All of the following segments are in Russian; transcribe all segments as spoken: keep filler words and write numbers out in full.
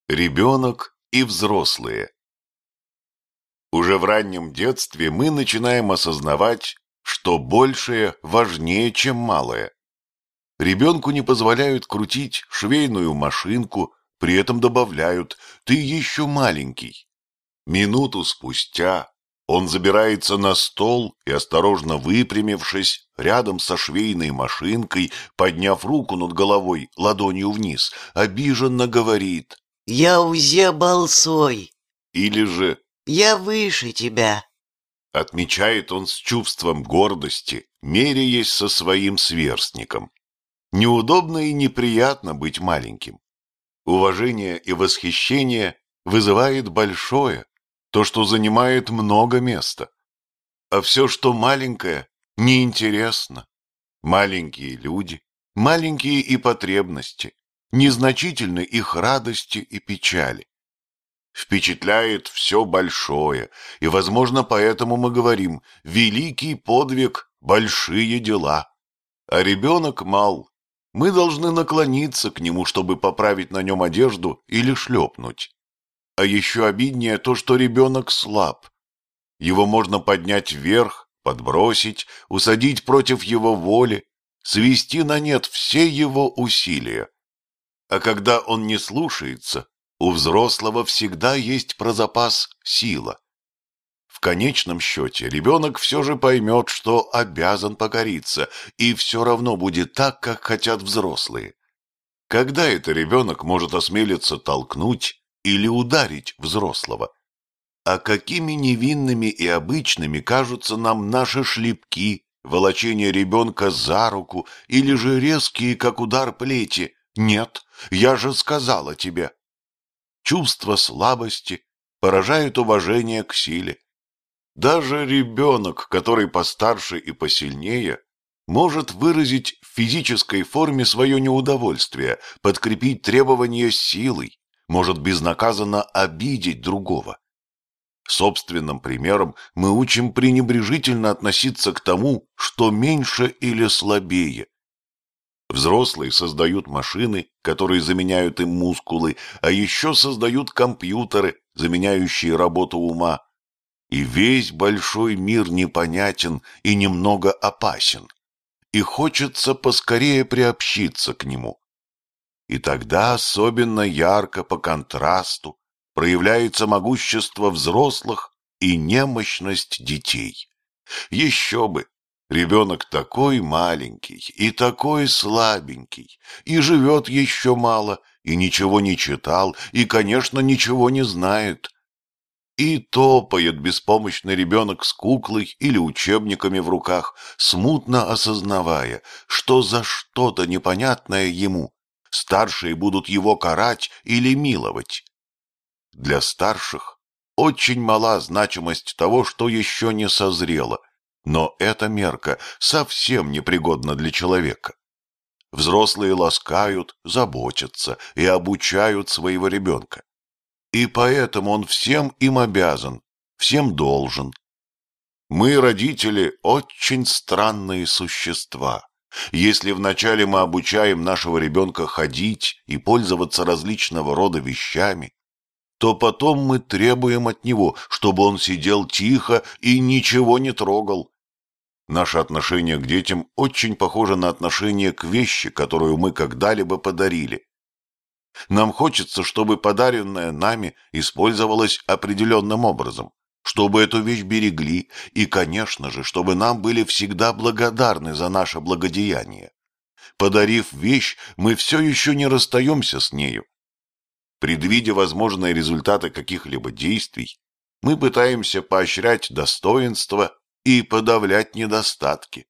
Ребенок и взрослые. Уже в раннем детстве мы начинаем осознавать, что большее важнее, чем малое. Ребенку не позволяют крутить швейную машинку, при этом добавляют: «Ты еще маленький». Минуту спустя он забирается на стол и, осторожно выпрямившись, рядом со швейной машинкой, подняв руку над головой ладонью вниз, обиженно говорит: «Я уже большой». Или же «Я выше тебя». отмечает он с чувством гордости, меряясь со своим сверстником. Неудобно и неприятно быть маленьким. Уважение и восхищение вызывает большое, то, что занимает много места. А все, что маленькое, неинтересно. Маленькие люди, маленькие и потребности, незначительны их радости и печали. Впечатляет все большое, и, возможно, поэтому мы говорим: великий подвиг, большие дела. А ребенок мал. Мы должны наклониться к нему, чтобы поправить на нем одежду или шлепнуть. А еще обиднее то, что ребенок слаб. Его можно поднять вверх, подбросить, усадить против его воли, свести на нет все его усилия. А когда он не слушается, у взрослого всегда есть про запас сила. В конечном счете ребенок все же поймет, что обязан покориться, и все равно будет так, как хотят взрослые. Когда это ребенок может осмелиться толкнуть или ударить взрослого? А какими невинными и обычными кажутся нам наши шлепки, волочение ребенка за руку или же резкие, как удар плети: «Нет, я же сказала тебе». Чувство слабости поражает уважение к силе. Даже ребенок, который постарше и посильнее, может выразить в физической форме свое неудовольствие, подкрепить требования силой, может безнаказанно обидеть другого. Собственным примером мы учим пренебрежительно относиться к тому, что меньше или слабее. Взрослые создают машины, которые заменяют им мускулы, а еще создают компьютеры, заменяющие работу ума. И весь большой мир непонятен и немного опасен, и хочется поскорее приобщиться к нему. И тогда особенно ярко по контрасту проявляется могущество взрослых и немощность детей. Еще бы! Ребенок такой маленький и такой слабенький, и живет еще мало, и ничего не читал, и, конечно, ничего не знает. И топает беспомощный ребенок с куклой или учебниками в руках, смутно осознавая, что за что-то непонятное ему старшие будут его карать или миловать. Для старших очень мала значимость того, что еще не созрело, но эта мерка совсем непригодна для человека. Взрослые ласкают, заботятся и обучают своего ребенка. И поэтому он всем им обязан, всем должен. Мы, родители, очень странные существа. Если вначале мы обучаем нашего ребенка ходить и пользоваться различного рода вещами, то потом мы требуем от него, чтобы он сидел тихо и ничего не трогал. Наше отношение к детям очень похоже на отношение к вещи, которую мы когда-либо подарили. Нам хочется, чтобы подаренное нами использовалось определенным образом, чтобы эту вещь берегли и, конечно же, чтобы нам были всегда благодарны за наше благодеяние. Подарив вещь, мы все еще не расстаемся с нею. Предвидя возможные результаты каких-либо действий, мы пытаемся поощрять достоинства и подавлять недостатки.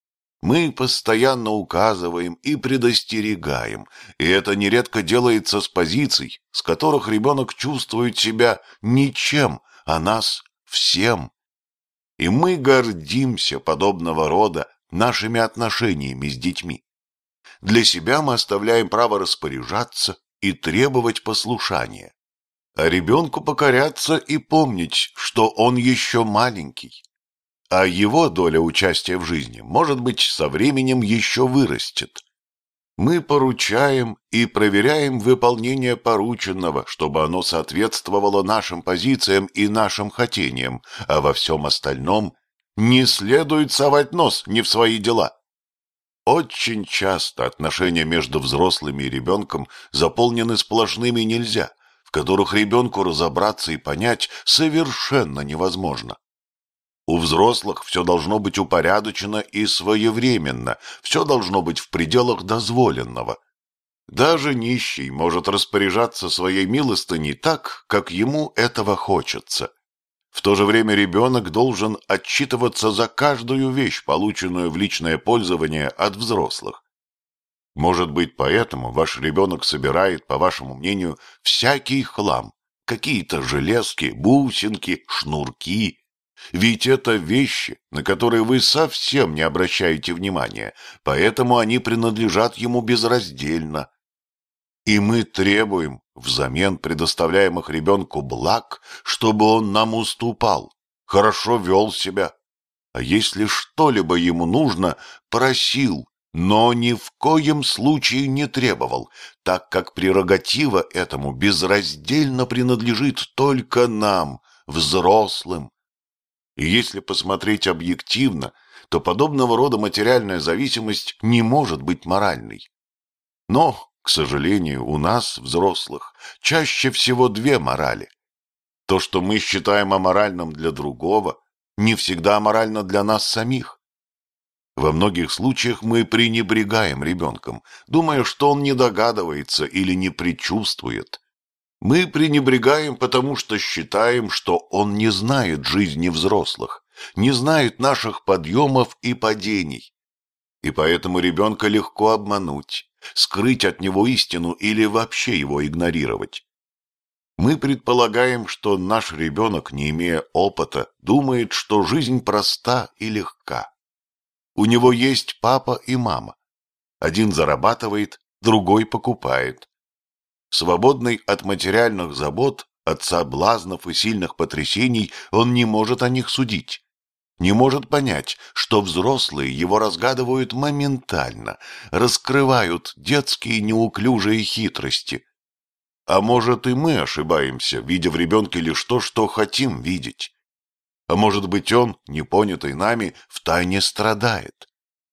Мы постоянно указываем и предостерегаем, и это нередко делается с позиций, с которых ребенок чувствует себя ничем, а нас всем. И мы гордимся подобного рода нашими отношениями с детьми. Для себя мы оставляем право распоряжаться и требовать послушания, а ребенку покоряться и помнить, что он еще маленький. А его доля участия в жизни, может быть, со временем еще вырастет. Мы поручаем и проверяем выполнение порученного, чтобы оно соответствовало нашим позициям и нашим хотениям, а во всем остальном не следует совать нос не в свои дела. Очень часто отношения между взрослыми и ребенком заполнены сплошными «нельзя», в которых ребенку разобраться и понять совершенно невозможно. У взрослых все должно быть упорядочено и своевременно, все должно быть в пределах дозволенного. Даже нищий может распоряжаться своей милостыней так, как ему этого хочется. В то же время ребенок должен отчитываться за каждую вещь, полученную в личное пользование от взрослых. Может быть, поэтому ваш ребенок собирает, по вашему мнению, всякий хлам, какие-то железки, бусинки, шнурки. Ведь это вещи, на которые вы совсем не обращаете внимания, поэтому они принадлежат ему безраздельно. И мы требуем взамен предоставляемых ребенку благ, чтобы он нам уступал, хорошо вел себя. А если что-либо ему нужно, просил, но ни в коем случае не требовал, так как прерогатива этому безраздельно принадлежит только нам, взрослым. И если посмотреть объективно, то подобного рода материальная зависимость не может быть моральной. Но, к сожалению, у нас, взрослых, чаще всего две морали. То, что мы считаем аморальным для другого, не всегда аморально для нас самих. Во многих случаях мы пренебрегаем ребенком, думая, что он не догадывается или не предчувствует. Мы пренебрегаем, потому что считаем, что он не знает жизни взрослых, не знает наших подъемов и падений. И поэтому ребенка легко обмануть, скрыть от него истину или вообще его игнорировать. Мы предполагаем, что наш ребенок, не имея опыта, думает, что жизнь проста и легка. У него есть папа и мама. Один зарабатывает, другой покупает. Свободный от материальных забот, от соблазнов и сильных потрясений, он не может о них судить. Не может понять, что взрослые его разгадывают моментально, раскрывают детские неуклюжие хитрости. А может, и мы ошибаемся, видя в ребенке лишь то, что хотим видеть. А может быть, он, непонятый нами, втайне страдает.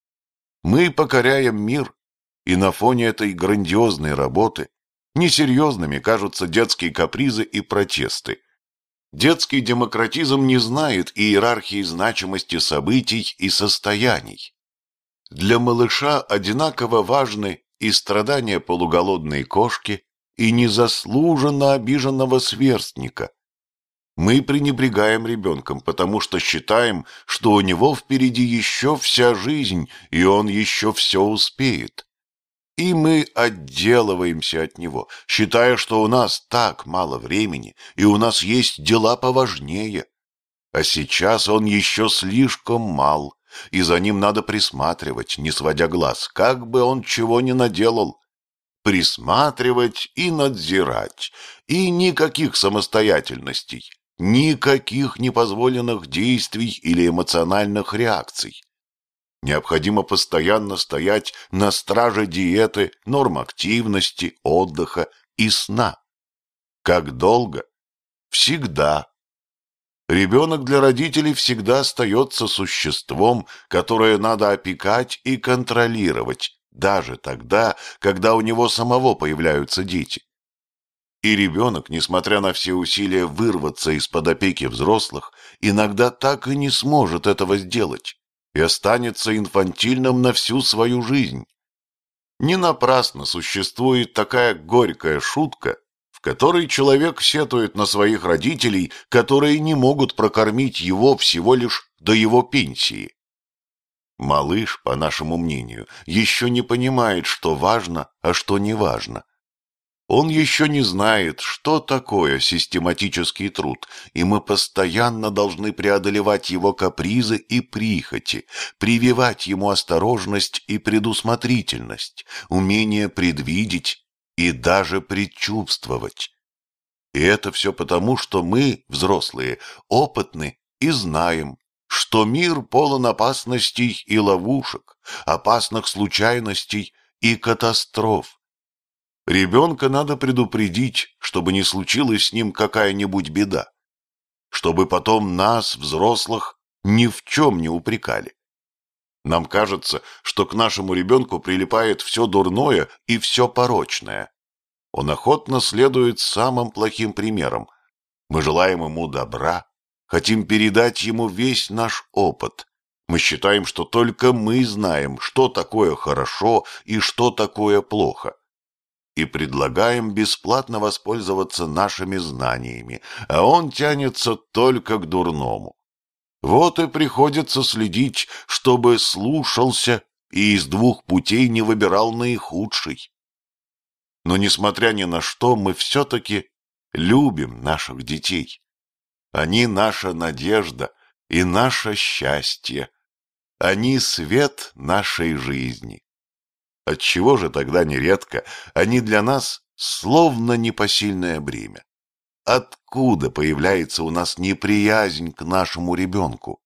Мы покоряем мир, и на фоне этой грандиозной работы несерьезными кажутся детские капризы и протесты. Детский демократизм не знает иерархии значимости событий и состояний. Для малыша одинаково важны и страдания полуголодной кошки, и незаслуженно обиженного сверстника. Мы пренебрегаем ребенком, потому что считаем, что у него впереди еще вся жизнь, и он еще все успеет. И мы отделываемся от него, считая, что у нас так мало времени, и у нас есть дела поважнее. А сейчас он еще слишком мал, и за ним надо присматривать, не сводя глаз, как бы он чего ни наделал. Присматривать и надзирать, и никаких самостоятельностей, никаких непозволенных действий или эмоциональных реакций. Необходимо постоянно стоять на страже диеты, норм активности, отдыха и сна. Как долго? Всегда. Ребенок для родителей всегда остается существом, которое надо опекать и контролировать, даже тогда, когда у него самого появляются дети. И ребенок, несмотря на все усилия вырваться из-под опеки взрослых, иногда так и не сможет этого сделать и останется инфантильным на всю свою жизнь. Не напрасно существует такая горькая шутка, в которой человек сетует на своих родителей, которые не могут прокормить его всего лишь до его пенсии. Малыш, по нашему мнению, еще не понимает, что важно, а что не важно. Он еще не знает, что такое систематический труд, и мы постоянно должны преодолевать его капризы и прихоти, прививать ему осторожность и предусмотрительность, умение предвидеть и даже предчувствовать. И это все потому, что мы, взрослые, опытны и знаем, что мир полон опасностей и ловушек, опасных случайностей и катастроф. Ребенка надо предупредить, чтобы не случилась с ним какая-нибудь беда, чтобы потом нас, взрослых, ни в чем не упрекали. Нам кажется, что к нашему ребенку прилипает все дурное и все порочное. Он охотно следует самым плохим примерам. Мы желаем ему добра, хотим передать ему весь наш опыт. Мы считаем, что только мы знаем, что такое хорошо и что такое плохо. И предлагаем бесплатно воспользоваться нашими знаниями, а он тянется только к дурному. Вот и приходится следить, чтобы слушался и из двух путей не выбирал наихудший. Но, несмотря ни на что, мы все-таки любим наших детей. Они наша надежда и наше счастье. Они свет нашей жизни. Отчего же тогда нередко они для нас словно непосильное бремя? Откуда появляется у нас неприязнь к нашему ребенку?